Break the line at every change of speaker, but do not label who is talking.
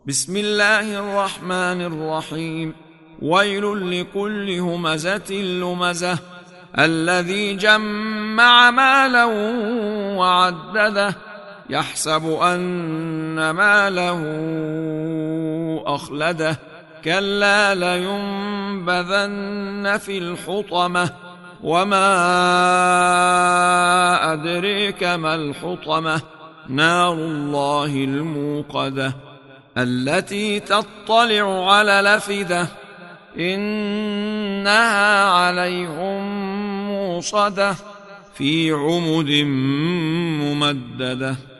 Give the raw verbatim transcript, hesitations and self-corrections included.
بسم الله الرحمن الرحيم. ويل لكل همزة لمزة الذي جمع مالا وعدده يحسب أن ماله أخلده كلا لينبذن في الحطمة وما أدريك ما الحطمة نار الله الموقدة التي تطلع على الأفئدة إنها عليهم موصدة في عمد ممددة.